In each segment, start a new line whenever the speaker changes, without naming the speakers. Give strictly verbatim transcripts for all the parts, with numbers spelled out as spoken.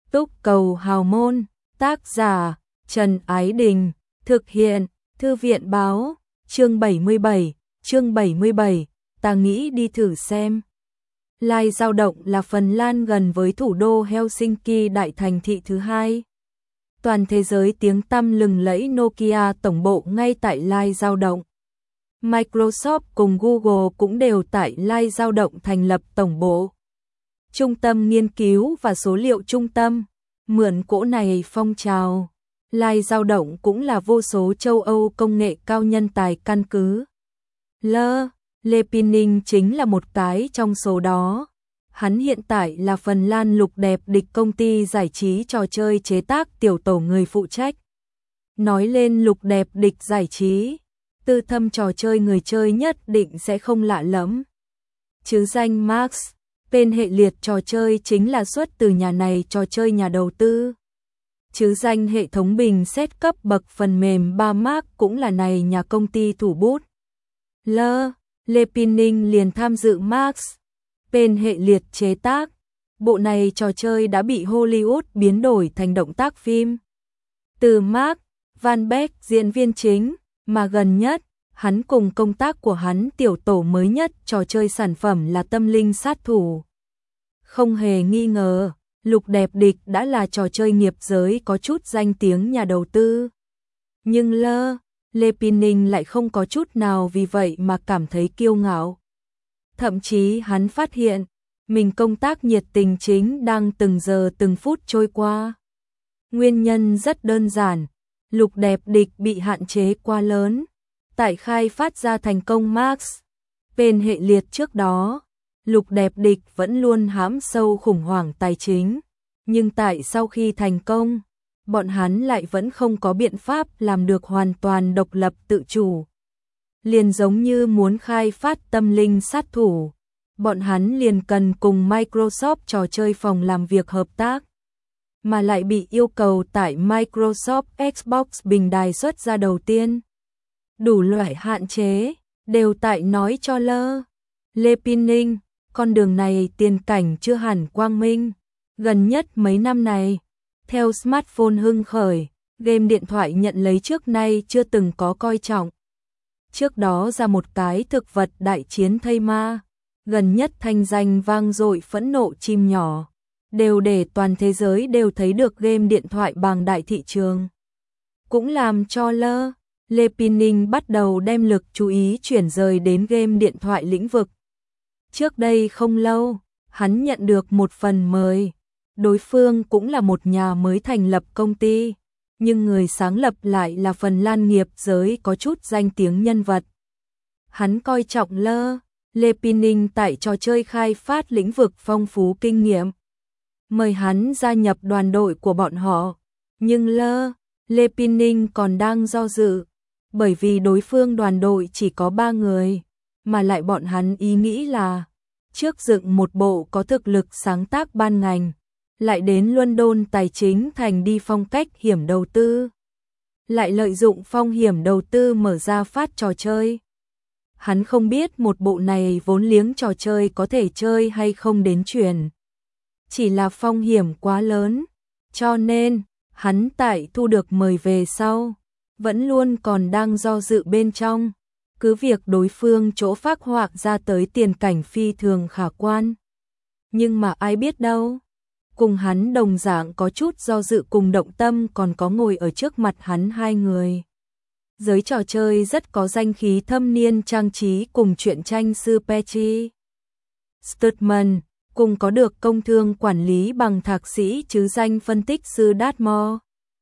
Túc Cầu Hào Môn, tác giả Trần Ái Đình, thực hiện Thư viện Báo, chương bảy mươi bảy, chương bảy mươi bảy, ta nghĩ đi thử xem. Lai Dao Động là Phần Lan gần với thủ đô Helsinki, đại thành thị thứ hai. Toàn thế giới tiếng tăm lừng lẫy Nokia tổng bộ ngay tại Lai Dao Động. Microsoft cùng Google cũng đều tại Lai Dao Động thành lập tổng bộ. Trung tâm nghiên cứu và số liệu trung tâm, mượn cỗ này phong trào. Lai Dao Động cũng là vô số châu Âu công nghệ cao nhân tài căn cứ. L. Lê Pinning chính là một cái trong số đó. Hắn hiện tại là Phần Lan Lục Đẹp Địch, công ty giải trí trò chơi chế tác tiểu tổ người phụ trách. Nói lên Lục Đẹp Địch giải trí, tư thâm trò chơi người chơi nhất định sẽ không lạ lẫm. Chứ danh Max, tên hệ liệt trò chơi chính là xuất từ nhà này trò chơi nhà đầu tư. Chứ danh hệ thống bình xét cấp bậc phần mềm ba Mark cũng là này nhà công ty thủ bút. L. Lê Pinning liền tham dự Max, bên hệ liệt chế tác. Bộ này trò chơi đã bị Hollywood biến đổi thành động tác phim. Từ Mark Van Beek diễn viên chính, mà gần nhất, hắn cùng công tác của hắn tiểu tổ mới nhất trò chơi sản phẩm là Tâm Linh Sát Thủ. Không hề nghi ngờ, Lục Đẹp Địch đã là trò chơi nghiệp giới có chút danh tiếng nhà đầu tư. Nhưng L. Lê Pinning lại không có chút nào vì vậy mà cảm thấy kiêu ngạo. Thậm chí hắn phát hiện, mình công tác nhiệt tình chính đang từng giờ từng phút trôi qua. Nguyên nhân rất đơn giản, Lục Đẹp Địch bị hạn chế quá lớn. Tại khai phát ra thành công Max, bên hệ liệt trước đó, Lục Đẹp Địch vẫn luôn hãm sâu khủng hoảng tài chính. Nhưng tại sau khi thành công, bọn hắn lại vẫn không có biện pháp làm được hoàn toàn độc lập tự chủ. Liền giống như muốn khai phát Tâm Linh Sát Thủ, bọn hắn liền cần cùng Microsoft trò chơi phòng làm việc hợp tác, mà lại bị yêu cầu tại Microsoft Xbox bình đài xuất ra đầu tiên. Đủ loại hạn chế, đều tại nói cho L. Lê Pinning, con đường này tiền cảnh chưa hẳn quang minh. Gần nhất mấy năm này, theo smartphone hưng khởi, game điện thoại nhận lấy trước nay chưa từng có coi trọng. Trước đó ra một cái thực vật đại chiến thây ma, gần nhất thanh danh vang dội phẫn nộ chim nhỏ, đều để toàn thế giới đều thấy được game điện thoại bàng đại thị trường. Cũng làm cho L. Lê Pinning bắt đầu đem lực chú ý chuyển rời đến game điện thoại lĩnh vực. Trước đây không lâu, hắn nhận được một phần mời. Đối phương cũng là một nhà mới thành lập công ty, nhưng người sáng lập lại là Phần Lan nghiệp giới có chút danh tiếng nhân vật. Hắn coi trọng L. Lê Pinning tại trò chơi khai phát lĩnh vực phong phú kinh nghiệm, mời hắn gia nhập đoàn đội của bọn họ. Nhưng L. Lê Pinning còn đang do dự, bởi vì đối phương đoàn đội chỉ có ba người, mà lại bọn hắn ý nghĩ là trước dựng một bộ có thực lực sáng tác ban ngành, lại đến London tài chính thành đi phong cách hiểm đầu tư, lại lợi dụng phong hiểm đầu tư mở ra phát trò chơi. Hắn không biết một bộ này vốn liếng trò chơi có thể chơi hay không đến chuyển. Chỉ là phong hiểm quá lớn, cho nên hắn tại thu được mời về sau, vẫn luôn còn đang do dự bên trong. Cứ việc đối phương chỗ phác họa ra tới tiền cảnh phi thường khả quan. Nhưng mà ai biết đâu, cùng hắn đồng dạng có chút do dự cùng động tâm còn có ngồi ở trước mặt hắn hai người. Giới trò chơi rất có danh khí thâm niên trang trí cùng truyện tranh sư Petri Stutman, cùng có được công thương quản lý bằng thạc sĩ chứ danh phân tích sư Dartmouth.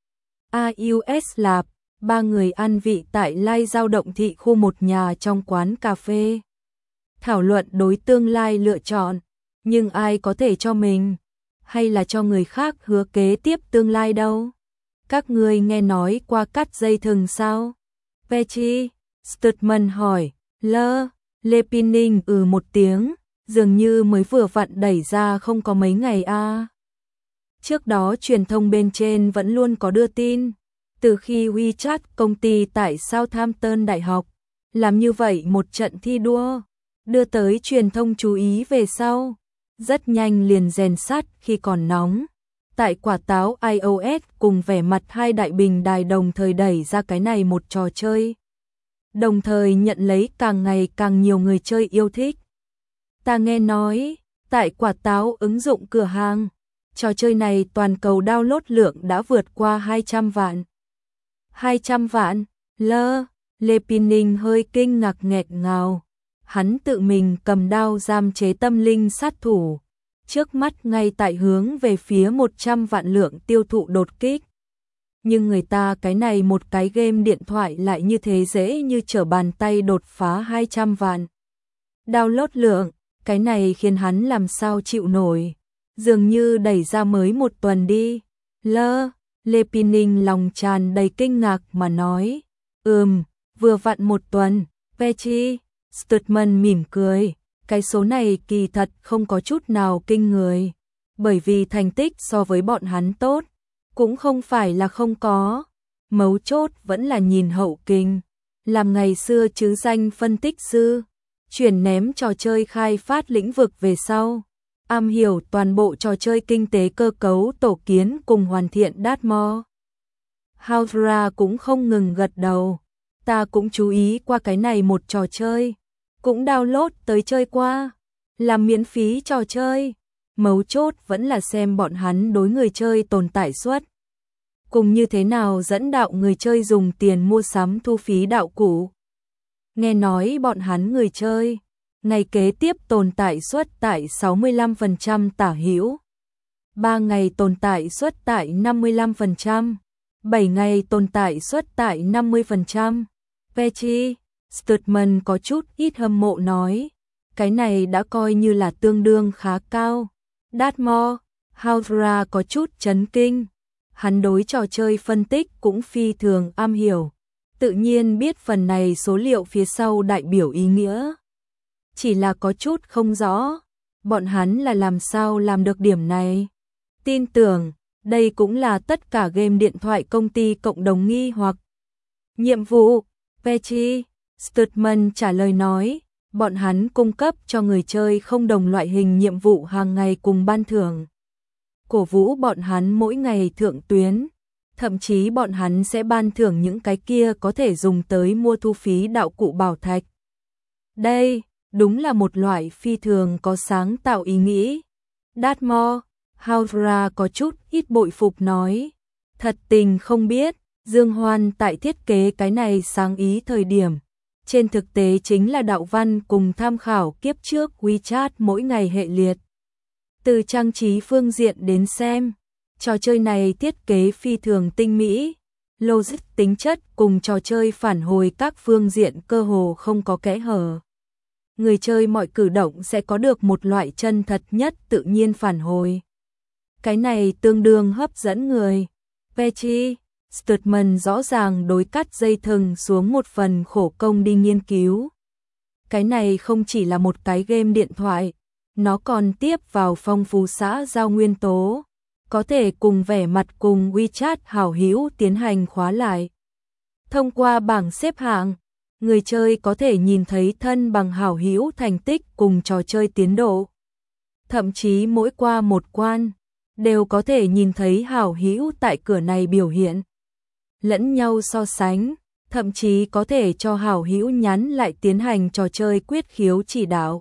a u ét Lab, ba người ăn vị tại Lai Dao Động thị khu một nhà trong quán cà phê. Thảo luận đối tương lai lựa chọn, nhưng ai có thể cho mình, hay là cho người khác hứa kế tiếp tương lai đâu. Các người nghe nói qua cắt dây thừng sao? Petri Stutman hỏi. L. Lê Pinning ừ một tiếng, dường như mới vừa vặn đẩy ra không có mấy ngày a. À. Trước đó truyền thông bên trên vẫn luôn có đưa tin, từ khi WeChat công ty tại Southampton Đại học làm như vậy một trận thi đua, đưa tới truyền thông chú ý về sau, rất nhanh liền rèn sắt khi còn nóng. tại quả táo iOS cùng vẻ mặt hai đại bình đài đồng thời đẩy ra cái này một trò chơi. Đồng thời nhận lấy càng ngày càng nhiều người chơi yêu thích. Ta nghe nói, tại quả táo ứng dụng cửa hàng, trò chơi này toàn cầu download lượng đã vượt qua hai trăm vạn. hai trăm vạn, lơ, Lê Pin Ninh hơi kinh ngạc nghẹt ngào. Hắn tự mình cầm đao giam chế tâm linh sát thủ, trước mắt ngay tại hướng về phía một trăm vạn lượng tiêu thụ đột kích. Nhưng người ta cái này một cái game điện thoại lại như thế dễ như trở bàn tay đột phá hai trăm vạn. Download lượng, cái này khiến hắn làm sao chịu nổi. Dường như đẩy ra mới một tuần đi. Lơ, Lê Pin Ninh lòng tràn đầy kinh ngạc mà nói. Ừm, vừa vặn một tuần, Pechi. Stutman mỉm cười. Cái số này kỳ thật không có chút nào kinh người. Bởi vì thành tích so với bọn hắn tốt, cũng không phải là không có. Mấu chốt vẫn là nhìn hậu kinh. Làm ngày xưa chứ danh phân tích sư, chuyển ném trò chơi khai phát lĩnh vực về sau. Am hiểu toàn bộ trò chơi kinh tế cơ cấu tổ kiến cùng hoàn thiện Dartmoor. Haudra cũng không ngừng gật đầu. Ta cũng chú ý qua cái này một trò chơi. Cũng download tới chơi qua. Làm miễn phí trò chơi. Mấu chốt vẫn là xem bọn hắn đối người chơi tồn tại suất. Cùng như thế nào dẫn đạo người chơi dùng tiền mua sắm thu phí đạo cụ. Nghe nói bọn hắn người chơi, ngày kế tiếp tồn tại suất tại sáu mươi lăm phần trăm tả hữu. ba ngày tồn tại suất tại năm mươi lăm phần trăm. bảy ngày tồn tại suất tại năm mươi phần trăm. Pechi, Stutman có chút ít hâm mộ nói. Cái này đã coi như là tương đương khá cao. Dartmoor, Haudra có chút chấn kinh. Hắn đối trò chơi phân tích cũng phi thường am hiểu. Tự nhiên biết phần này số liệu phía sau đại biểu ý nghĩa. Chỉ là có chút không rõ. Bọn hắn là làm sao làm được điểm này. Tin tưởng, đây cũng là tất cả game điện thoại công ty cộng đồng nghi hoặc. Nhiệm vụ, Pechi, Stutman trả lời nói. Bọn hắn cung cấp cho người chơi không đồng loại hình nhiệm vụ hàng ngày cùng ban thưởng. Cổ vũ bọn hắn mỗi ngày thượng tuyến. Thậm chí bọn hắn sẽ ban thưởng những cái kia có thể dùng tới mua thu phí đạo cụ bảo thạch. Đây, đúng là một loại phi thường có sáng tạo ý nghĩ. Dartmoor, Haudra có chút ít bội phục nói. Thật tình không biết, Dương Hoan tại thiết kế cái này sáng ý thời điểm. Trên thực tế chính là đạo văn cùng tham khảo kiếp trước WeChat mỗi ngày hệ liệt. Từ trang trí phương diện đến xem, trò chơi này thiết kế phi thường tinh mỹ, logic tính chất cùng trò chơi phản hồi các phương diện cơ hồ không có kẽ hở. Người chơi mọi cử động sẽ có được một loại chân thật nhất tự nhiên phản hồi. Cái này tương đương hấp dẫn người. Pechi, Stutman rõ ràng đối cắt dây thừng xuống một phần khổ công đi nghiên cứu. Cái này không chỉ là một cái game điện thoại, nó còn tiếp vào phong phú xã giao nguyên tố, có thể cùng vẻ mặt cùng WeChat hảo hữu tiến hành khóa lại. Thông qua bảng xếp hạng, người chơi có thể nhìn thấy thân bằng hảo hữu thành tích cùng trò chơi tiến độ. Thậm chí mỗi qua một quan, đều có thể nhìn thấy hảo hữu tại cửa này biểu hiện. Lẫn nhau so sánh, thậm chí có thể cho hảo hữu nhắn lại tiến hành trò chơi quyết khiếu chỉ đạo.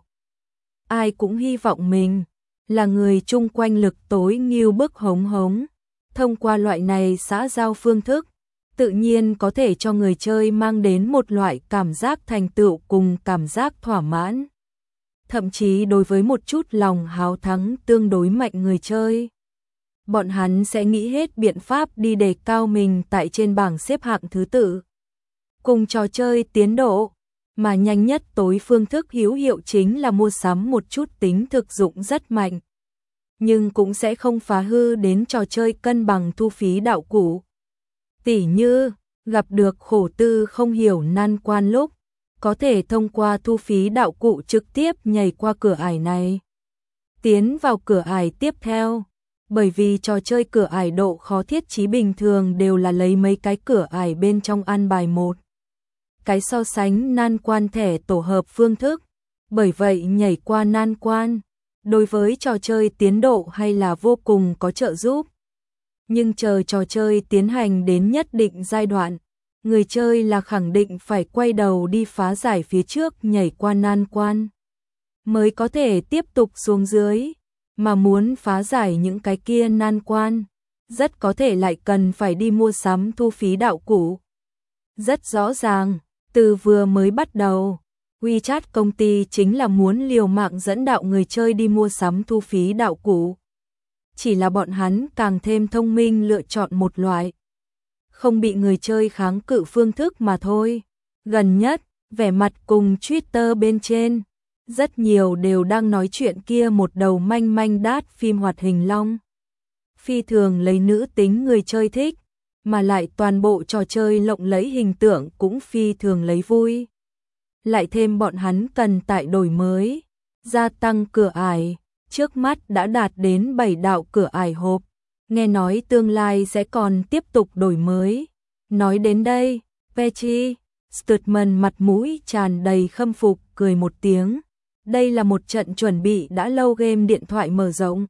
Ai cũng hy vọng mình là người chung quanh lực tối nghiêu bức hống hống. Thông qua loại này xã giao phương thức, tự nhiên có thể cho người chơi mang đến một loại cảm giác thành tựu cùng cảm giác thỏa mãn. Thậm chí đối với một chút lòng háo thắng tương đối mạnh người chơi, bọn hắn sẽ nghĩ hết biện pháp đi đề cao mình tại trên bảng xếp hạng thứ tự. Cùng trò chơi tiến độ, mà nhanh nhất tối phương thức hữu hiệu chính là mua sắm một chút tính thực dụng rất mạnh. Nhưng cũng sẽ không phá hư đến trò chơi cân bằng thu phí đạo cụ. Tỉ như, gặp được khổ tư không hiểu nan quan lúc, có thể thông qua thu phí đạo cụ trực tiếp nhảy qua cửa ải này. Tiến vào cửa ải tiếp theo. Bởi vì trò chơi cửa ải độ khó thiết trí bình thường đều là lấy mấy cái cửa ải bên trong ăn bài một. Cái so sánh nan quan thẻ tổ hợp phương thức. Bởi vậy nhảy qua nan quan, đối với trò chơi tiến độ hay là vô cùng có trợ giúp. Nhưng chờ trò chơi tiến hành đến nhất định giai đoạn, người chơi là khẳng định phải quay đầu đi phá giải phía trước, nhảy qua nan quan mới có thể tiếp tục xuống dưới, mà muốn phá giải những cái kia nan quan, rất có thể lại cần phải đi mua sắm thu phí đạo cụ. Rất rõ ràng, từ vừa mới bắt đầu, WeChat công ty chính là muốn liều mạng dẫn đạo người chơi đi mua sắm thu phí đạo cụ. Chỉ là bọn hắn càng thêm thông minh lựa chọn một loại không bị người chơi kháng cự phương thức mà thôi. Gần nhất, vẻ mặt cùng Twitter bên trên, rất nhiều đều đang nói chuyện kia một đầu manh manh đát phim hoạt hình long. Phi thường lấy nữ tính người chơi thích, mà lại toàn bộ trò chơi lộng lẫy hình tượng cũng phi thường lấy vui. Lại thêm bọn hắn cần tại đổi mới, gia tăng cửa ải, trước mắt đã đạt đến bảy đạo cửa ải hộp, nghe nói tương lai sẽ còn tiếp tục đổi mới. Nói đến đây, Pechi Stutman mặt mũi tràn đầy khâm phục cười một tiếng. Đây là một trận chuẩn bị đã lâu game điện thoại mở rộng.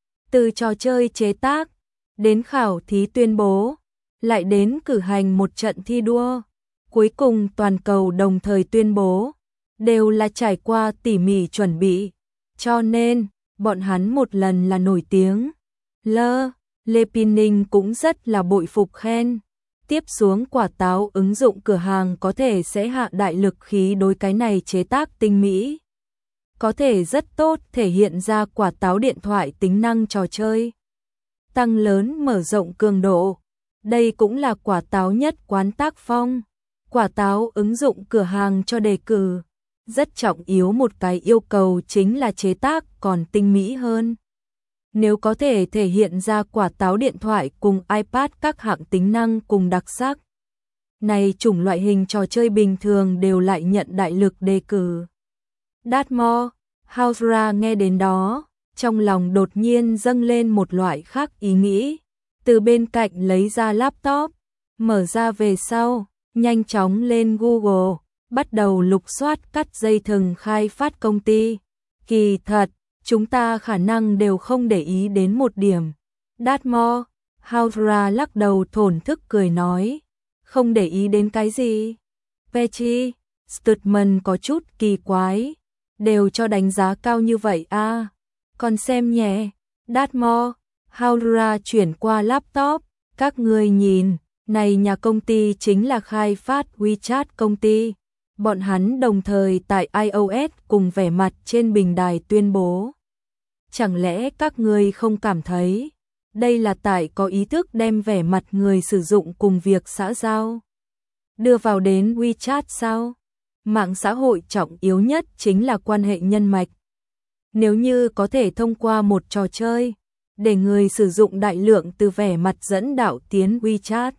Từ trò chơi chế tác, đến khảo thí tuyên bố, lại đến cử hành một trận thi đua, cuối cùng toàn cầu đồng thời tuyên bố, đều là trải qua tỉ mỉ chuẩn bị, cho nên, bọn hắn một lần là nổi tiếng. Lơ, Lê Pinning cũng rất là bội phục khen. Tiếp xuống quả táo ứng dụng cửa hàng có thể sẽ hạ đại lực khí đối cái này chế tác tinh mỹ. Có thể rất tốt thể hiện ra quả táo điện thoại tính năng trò chơi. Tăng lớn mở rộng cường độ. Đây cũng là quả táo nhất quán tác phong. Quả táo ứng dụng cửa hàng cho đề cử. Rất trọng yếu một cái yêu cầu chính là chế tác còn tinh mỹ hơn. Nếu có thể thể hiện ra quả táo điện thoại cùng iPad các hạng tính năng cùng đặc sắc. Này chủng loại hình trò chơi bình thường đều lại nhận đại lực đề cử. Dartmoor, Hausra nghe đến đó, trong lòng đột nhiên dâng lên một loại khác ý nghĩ. Từ bên cạnh lấy ra laptop, mở ra về sau, nhanh chóng lên Google, bắt đầu lục soát cắt dây thừng khai phát công ty. Kỳ thật, chúng ta khả năng đều không để ý đến một điểm. Dartmoor, Hausra lắc đầu thổn thức cười nói, không để ý đến cái gì? Pechi, Stutman có chút kỳ quái, đều cho đánh giá cao như vậy à? Còn xem nhé. Dartmoor, Hausra chuyển qua laptop, các người nhìn, này nhà công ty chính là khai phát WeChat công ty. Bọn hắn đồng thời tại iOS cùng vẻ mặt trên bình đài tuyên bố. Chẳng lẽ các người không cảm thấy đây là tại có ý thức đem vẻ mặt người sử dụng cùng việc xã giao đưa vào đến WeChat sao? Mạng xã hội trọng yếu nhất chính là quan hệ nhân mạch. Nếu như có thể thông qua một trò chơi để người sử dụng đại lượng từ vẻ mặt dẫn đạo tiến WeChat,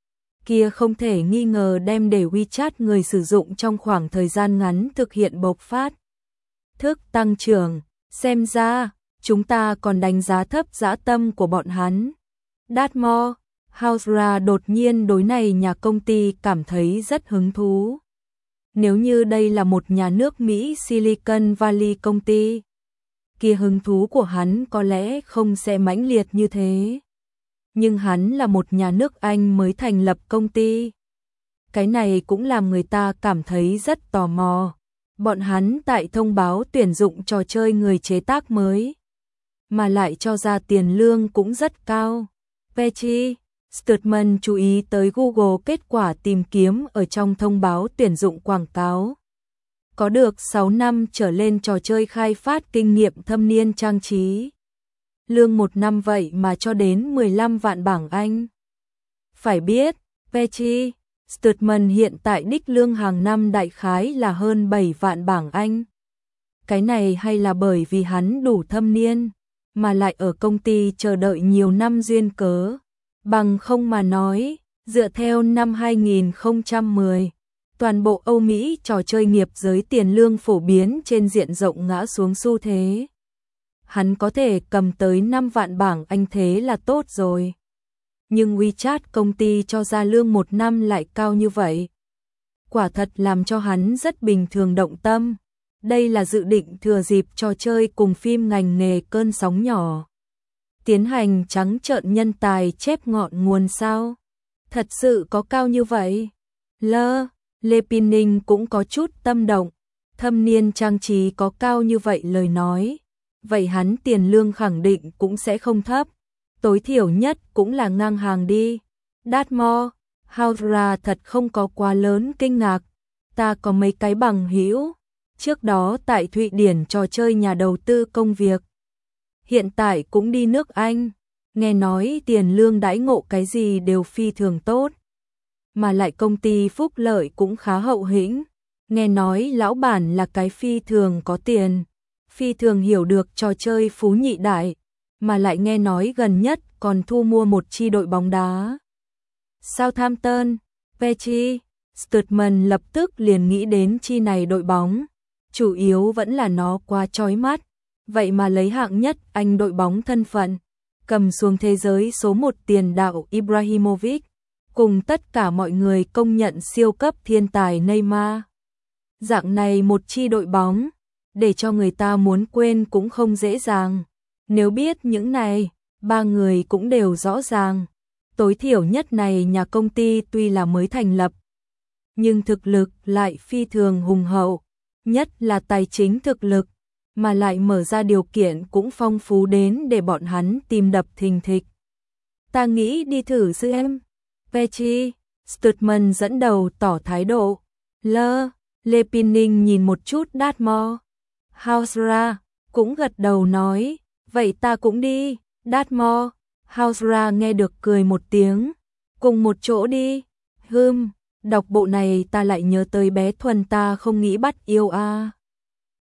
kia không thể nghi ngờ đem để WeChat người sử dụng trong khoảng thời gian ngắn thực hiện bộc phát thức tăng trưởng. Xem ra, chúng ta còn đánh giá thấp dã tâm của bọn hắn. Dartmoor, Hausra đột nhiên đối này nhà công ty cảm thấy rất hứng thú. Nếu như đây là một nhà nước Mỹ Silicon Valley công ty, kia hứng thú của hắn có lẽ không sẽ mãnh liệt như thế. Nhưng hắn là một nhà nước Anh mới thành lập công ty. Cái này cũng làm người ta cảm thấy rất tò mò. Bọn hắn tại thông báo tuyển dụng trò chơi người chế tác mới, mà lại cho ra tiền lương cũng rất cao. Pechi, Stutman chú ý tới Google kết quả tìm kiếm ở trong thông báo tuyển dụng quảng cáo. Có được sáu năm trở lên trò chơi khai phát kinh nghiệm thâm niên trang trí. Lương một năm vậy mà cho đến mười lăm vạn bảng Anh. Phải biết, Pechi, Stutman hiện tại đích lương hàng năm đại khái là hơn bảy vạn bảng Anh. Cái này hay là bởi vì hắn đủ thâm niên, mà lại ở công ty chờ đợi nhiều năm duyên cớ. Bằng không mà nói, dựa theo năm hai nghìn không trăm mười, toàn bộ Âu Mỹ trò chơi nghiệp giới tiền lương phổ biến trên diện rộng ngã xuống xu thế. Hắn có thể cầm tới năm vạn bảng Anh thế là tốt rồi. Nhưng WeChat công ty cho ra lương một năm lại cao như vậy. Quả thật làm cho hắn rất bình thường động tâm. Đây là dự định thừa dịp trò chơi cùng phim ngành nghề cơn sóng nhỏ. tiến hành trắng trợn nhân tài chép ngọn nguồn sao? Thật sự có cao như vậy? Lơ, Lê Pin Ninh cũng có chút tâm động, thâm niên trang trí có cao như vậy lời nói, vậy hắn tiền lương khẳng định cũng sẽ không thấp, tối thiểu nhất cũng là ngang hàng đi. Dartmoor, Hausra thật không có quá lớn kinh ngạc, ta có mấy cái bằng hữu, trước đó tại Thụy Điển trò chơi nhà đầu tư công việc, hiện tại cũng đi nước Anh, nghe nói tiền lương đãi ngộ cái gì đều phi thường tốt, mà lại công ty phúc lợi cũng khá hậu hĩnh, nghe nói lão bản là cái phi thường có tiền, phi thường hiểu được trò chơi phú nhị đại, mà lại nghe nói gần nhất còn thu mua một chi đội bóng đá. Southampton, Petty, Stutman lập tức liền nghĩ đến chi này đội bóng, chủ yếu vẫn là nó quá chói mắt, vậy mà lấy hạng nhất Anh đội bóng thân phận, cầm xuống thế giới số một tiền đạo Ibrahimovic, cùng tất cả mọi người công nhận siêu cấp thiên tài Neymar. Dạng này một chi đội bóng, để cho người ta muốn quên cũng không dễ dàng. Nếu biết những này, ba người cũng đều rõ ràng. Tối thiểu nhất này nhà công ty tuy là mới thành lập, nhưng thực lực lại phi thường hùng hậu, nhất là tài chính thực lực, mà lại mở ra điều kiện cũng phong phú đến để bọn hắn tìm đập thình thịch. Ta nghĩ đi thử xem. Petty, Stutman dẫn đầu tỏ thái độ. Lơ, Lê Pin Ninh nhìn một chút Dartmoor. Hausra cũng gật đầu nói, vậy ta cũng đi. Dartmoor, Hausra nghe được cười một tiếng, cùng một chỗ đi. Hừm, đọc bộ này ta lại nhớ tới bé Thuần ta không nghĩ bắt yêu a. À.